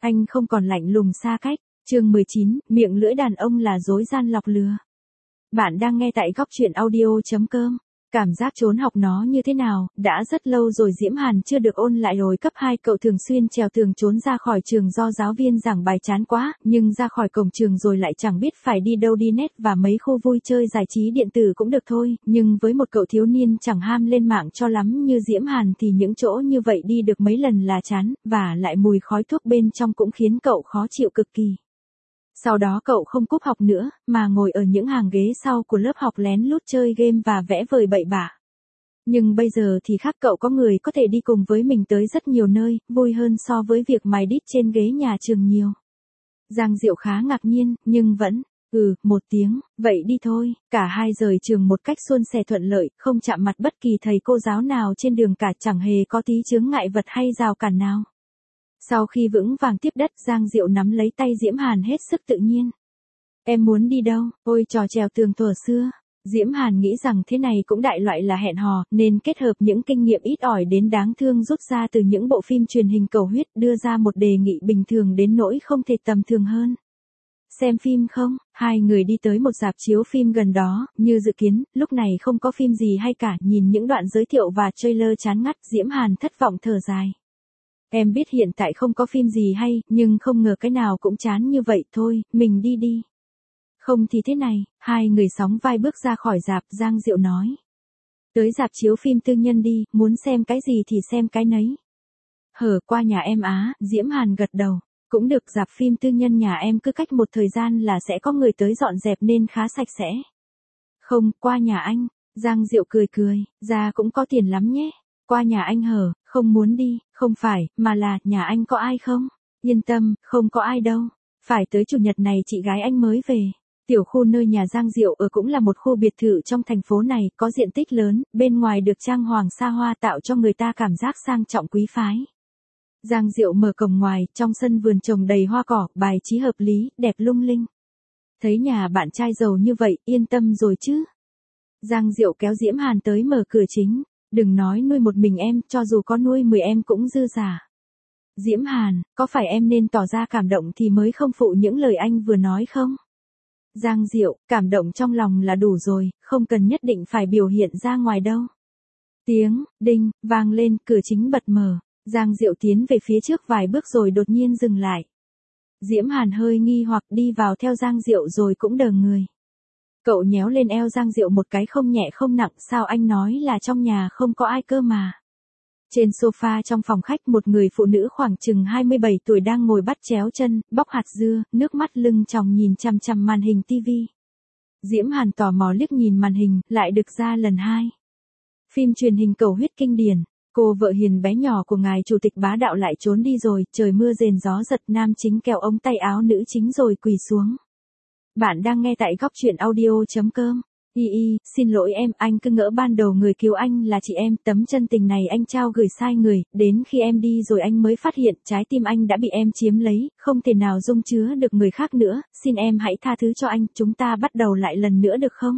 Anh không còn lạnh lùng xa cách. Chương 19, miệng lưỡi đàn ông là dối gian lọc lừa. Bạn đang nghe tại góc truyện audio.com. Cảm giác trốn học nó như thế nào, đã rất lâu rồi Diễm Hàn chưa được ôn lại rồi. Cấp 2 cậu thường xuyên trèo tường trốn ra khỏi trường do giáo viên giảng bài chán quá, nhưng ra khỏi cổng trường rồi lại chẳng biết phải đi đâu. Đi net và mấy khu vui chơi giải trí điện tử cũng được thôi, nhưng với một cậu thiếu niên chẳng ham lên mạng cho lắm như Diễm Hàn thì những chỗ như vậy đi được mấy lần là chán, và lại mùi khói thuốc bên trong cũng khiến cậu khó chịu cực kỳ. Sau đó cậu không cúp học nữa, mà ngồi ở những hàng ghế sau của lớp học lén lút chơi game và vẽ vời bậy bạ. Nhưng bây giờ thì khác, cậu có người có thể đi cùng với mình tới rất nhiều nơi, vui hơn so với việc mài đít trên ghế nhà trường nhiều. Giang Diệu khá ngạc nhiên, nhưng vẫn, một tiếng, vậy đi thôi. Cả hai rời trường một cách suôn sẻ thuận lợi, không chạm mặt bất kỳ thầy cô giáo nào trên đường cả, chẳng hề có tí chướng ngại vật hay rào cản nào. Sau khi vững vàng tiếp đất, Giang Diệu nắm lấy tay Diễm Hàn hết sức tự nhiên. Em muốn đi đâu? Ôi trò trèo tường thuở xưa. Diễm Hàn nghĩ rằng thế này cũng đại loại là hẹn hò, nên kết hợp những kinh nghiệm ít ỏi đến đáng thương rút ra từ những bộ phim truyền hình cầu huyết, đưa ra một đề nghị bình thường đến nỗi không thể tầm thường hơn. Xem phim không? Hai người đi tới một rạp chiếu phim gần đó, như dự kiến, lúc này không có phim gì hay cả. Nhìn những đoạn giới thiệu và trailer chán ngắt, Diễm Hàn thất vọng thở dài. Em biết hiện tại không có phim gì hay, nhưng không ngờ cái nào cũng chán như vậy. Thôi, mình đi đi. Không thì thế này, hai người sóng vai bước ra khỏi rạp. Giang Diệu nói. Tới rạp chiếu phim tư nhân đi, muốn xem cái gì thì xem cái nấy. Qua nhà em á. Diễm Hàn gật đầu. Cũng được, rạp phim tư nhân nhà em cứ cách một thời gian là sẽ có người tới dọn dẹp nên khá sạch sẽ. Không, qua nhà anh. Giang Diệu cười cười, ra cũng có tiền lắm nhé. Qua nhà anh không muốn đi, không phải, mà là, nhà anh có ai không? Yên tâm, không có ai đâu. Phải tới chủ nhật này chị gái anh mới về. Tiểu khu nơi nhà Giang Diệu ở cũng là một khu biệt thự trong thành phố này, có diện tích lớn, bên ngoài được trang hoàng xa hoa tạo cho người ta cảm giác sang trọng quý phái. Giang Diệu mở cổng ngoài, trong sân vườn trồng đầy hoa cỏ, bài trí hợp lý, đẹp lung linh. Thấy nhà bạn trai giàu như vậy, yên tâm rồi chứ? Giang Diệu kéo Diễm Hàn tới mở cửa chính. Đừng nói nuôi một mình em, cho dù có nuôi 10 em cũng dư giả. Diễm Hàn, có phải em nên tỏ ra cảm động thì mới không phụ những lời anh vừa nói không? Giang Diệu, cảm động trong lòng là đủ rồi, không cần nhất định phải biểu hiện ra ngoài đâu. Tiếng đinh vang lên, cửa chính bật mở. Giang Diệu tiến về phía trước vài bước rồi đột nhiên dừng lại. Diễm Hàn hơi nghi hoặc đi vào theo Giang Diệu rồi cũng đờ người. Cậu nhéo lên eo Giang Diệu một cái không nhẹ không nặng. Sao anh nói là trong nhà không có ai cơ mà? Trên sofa trong phòng khách, một người phụ nữ khoảng chừng 27 tuổi đang ngồi bắt chéo chân, bóc hạt dưa, nước mắt lưng tròng nhìn chằm chằm màn hình tivi. Diễm Hàn tò mò liếc nhìn màn hình, lại được ra lần hai. Phim truyền hình cầu huyết kinh điển. Cô vợ hiền bé nhỏ của ngài chủ tịch bá đạo lại trốn đi rồi, trời mưa rền gió giật, nam chính kéo ống tay áo nữ chính rồi quỳ xuống. Bạn đang nghe tại góc truyện audio.com. Xin lỗi em, anh cứ ngỡ ban đầu người cứu anh là chị em, tấm chân tình này anh trao gửi sai người, đến khi em đi rồi anh mới phát hiện trái tim anh đã bị em chiếm lấy, không thể nào dung chứa được người khác nữa, xin em hãy tha thứ cho anh, chúng ta bắt đầu lại lần nữa được không?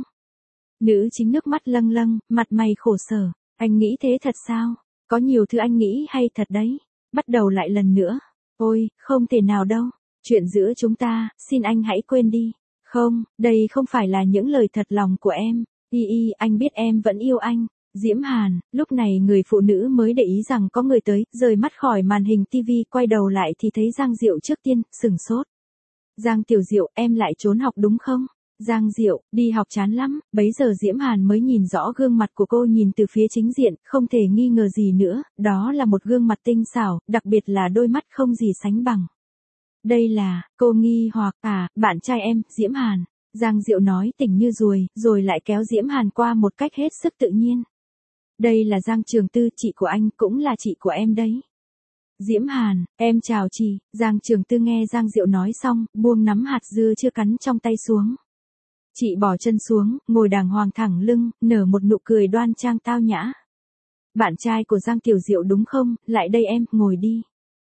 Nữ chính nước mắt lâng lâng, mặt mày khổ sở, anh nghĩ thế thật sao? Có nhiều thứ anh nghĩ hay thật đấy, bắt đầu lại lần nữa, ôi, không thể nào đâu, chuyện giữa chúng ta, xin anh hãy quên đi. Không, đây không phải là những lời thật lòng của em. Anh biết em vẫn yêu anh. Diễm Hàn, lúc này người phụ nữ mới để ý rằng có người tới, rời mắt khỏi màn hình tivi, quay đầu lại thì thấy Giang Diệu trước tiên, sửng sốt. Giang Tiểu Diệu, em lại trốn học đúng không? Giang Diệu, đi học chán lắm. Bấy giờ Diễm Hàn mới nhìn rõ gương mặt của cô, nhìn từ phía chính diện, không thể nghi ngờ gì nữa, đó là một gương mặt tinh xảo, đặc biệt là đôi mắt không gì sánh bằng. Đây là, cô nghi hoặc, bạn trai em, Diễm Hàn. Giang Diệu nói tỉnh như ruồi, rồi lại kéo Diễm Hàn qua một cách hết sức tự nhiên. Đây là Giang Trường Tư, chị của anh, cũng là chị của em đấy. Diễm Hàn, em chào chị. Giang Trường Tư nghe Giang Diệu nói xong, buông nắm hạt dưa chưa cắn trong tay xuống. Chị bỏ chân xuống, ngồi đàng hoàng thẳng lưng, nở một nụ cười đoan trang tao nhã. Bạn trai của Giang Tiểu Diệu đúng không? Lại đây em, ngồi đi.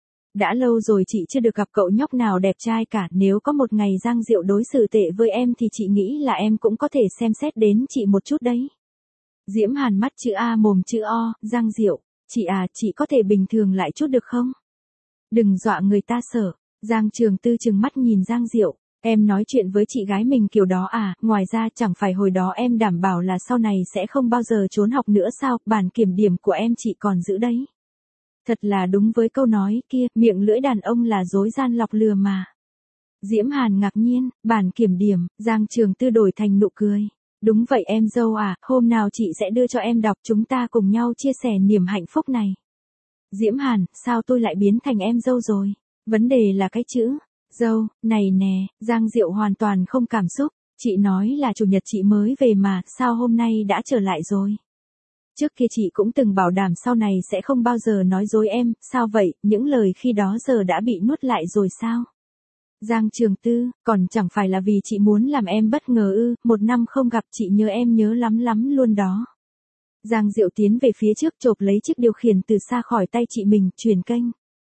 Đã lâu rồi chị chưa được gặp cậu nhóc nào đẹp trai cả, nếu có một ngày Giang Diệu đối xử tệ với em thì chị nghĩ là em cũng có thể xem xét đến chị một chút đấy. Diễm Hàn mắt chữ A mồm chữ O, Giang Diệu, chị có thể bình thường lại chút được không? Đừng dọa người ta sợ. Giang Trường Tư trừng mắt nhìn Giang Diệu, em nói chuyện với chị gái mình kiểu đó à, ngoài ra chẳng phải hồi đó em đảm bảo là sau này sẽ không bao giờ trốn học nữa sao, bản kiểm điểm của em chị còn giữ đấy. Thật là đúng với câu nói kia, miệng lưỡi đàn ông là dối gian lọc lừa mà. Diễm Hàn ngạc nhiên, bản kiểm điểm, Giang Trường Tư đổi thành nụ cười. Đúng vậy em dâu à, hôm nào chị sẽ đưa cho em đọc, chúng ta cùng nhau chia sẻ niềm hạnh phúc này. Diễm Hàn, sao tôi lại biến thành em dâu rồi? Vấn đề là cái chữ dâu này nè. Giang Diệu hoàn toàn không cảm xúc, chị nói là chủ nhật chị mới về mà, sao hôm nay đã trở lại rồi? Trước kia chị cũng từng bảo đảm sau này sẽ không bao giờ nói dối em, sao vậy, những lời khi đó giờ đã bị nuốt lại rồi sao? Giang Trường Tư, còn chẳng phải là vì chị muốn làm em bất ngờ ư, 1 năm không gặp chị nhớ em nhớ lắm lắm luôn đó. Giang Diệu tiến về phía trước chộp lấy chiếc điều khiển từ xa khỏi tay chị mình, chuyển kênh.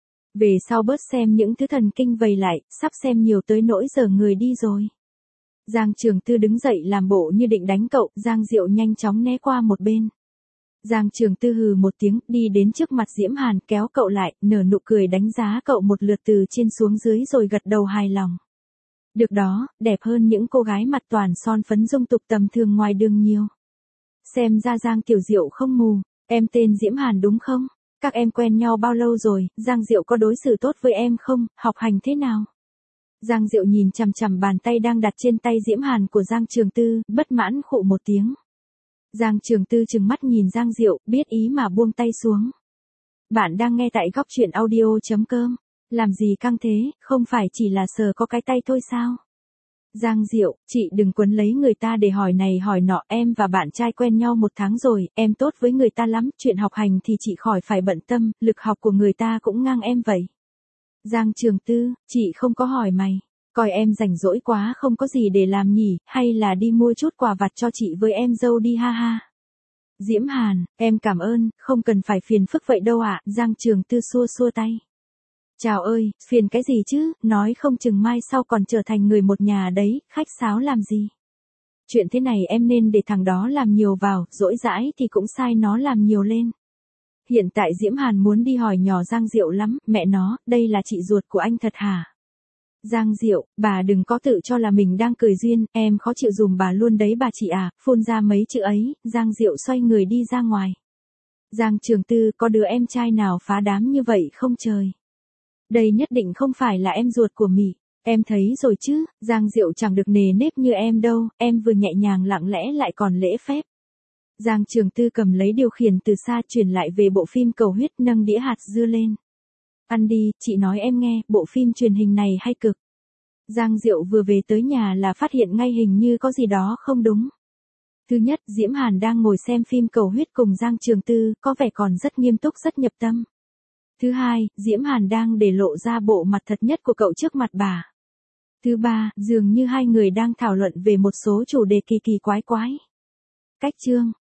Về sau bớt xem những thứ thần kinh vầy lại, sắp xem nhiều tới nỗi giờ người đi rồi. Giang Trường Tư đứng dậy làm bộ như định đánh cậu, Giang Diệu nhanh chóng né qua một bên. Giang Trường Tư hừ một tiếng, đi đến trước mặt Diễm Hàn, kéo cậu lại, nở nụ cười đánh giá cậu một lượt từ trên xuống dưới rồi gật đầu hài lòng. Được đó, đẹp hơn những cô gái mặt toàn son phấn dung tục tầm thường ngoài đường nhiều. Xem ra Giang Tiểu Diệu không mù, em tên Diễm Hàn đúng không? Các em quen nhau bao lâu rồi, Giang Diệu có đối xử tốt với em không, học hành thế nào? Giang Diệu nhìn chằm chằm bàn tay đang đặt trên tay Diễm Hàn của Giang Trường Tư, bất mãn khụ một tiếng. Giang Trường Tư trừng mắt nhìn Giang Diệu, biết ý mà buông tay xuống. Bạn đang nghe tại góc truyện audio.com. Làm gì căng thế, không phải chỉ là sờ có cái tay thôi sao? Giang Diệu, chị đừng quấn lấy người ta để hỏi này hỏi nọ, em và bạn trai quen nhau 1 tháng rồi, em tốt với người ta lắm, chuyện học hành thì chị khỏi phải bận tâm, lực học của người ta cũng ngang em vậy. Giang Trường Tư, chị không có hỏi mày. Coi em rảnh rỗi quá không có gì để làm nhỉ, hay là đi mua chút quà vặt cho chị với em dâu đi ha ha. Diễm Hàn, em cảm ơn, không cần phải phiền phức vậy đâu ạ. Giang Trường Tư xua xua tay. Chào ơi, phiền cái gì chứ, nói không chừng mai sau còn trở thành người một nhà đấy, khách sáo làm gì. Chuyện thế này em nên để thằng đó làm nhiều vào, dỗi dãi thì cũng sai nó làm nhiều lên. Hiện tại Diễm Hàn muốn đi hỏi nhỏ Giang Diệu lắm, mẹ nó, đây là chị ruột của anh thật hả? Giang Diệu, bà đừng có tự cho là mình đang cười duyên, em khó chịu dùm bà luôn đấy bà chị à, phun ra mấy chữ ấy, Giang Diệu xoay người đi ra ngoài. Giang Trường Tư, có đứa em trai nào phá đám như vậy không trời? Đây nhất định không phải là em ruột của Mị, em thấy rồi chứ, Giang Diệu chẳng được nề nếp như em đâu, em vừa nhẹ nhàng lặng lẽ lại còn lễ phép. Giang Trường Tư cầm lấy điều khiển từ xa chuyển lại về bộ phim Cầu Huyết, nâng đĩa hạt dưa lên. Ăn đi, chị nói em nghe, bộ phim truyền hình này hay cực. Giang Diệu vừa về tới nhà là phát hiện ngay hình như có gì đó không đúng. Thứ nhất, Diễm Hàn đang ngồi xem phim Cầu Huyết cùng Giang Trường Tư, có vẻ còn rất nghiêm túc rất nhập tâm. Thứ hai, Diễm Hàn đang để lộ ra bộ mặt thật nhất của cậu trước mặt bà. Thứ ba, dường như hai người đang thảo luận về một số chủ đề kỳ kỳ quái quái. Cách chương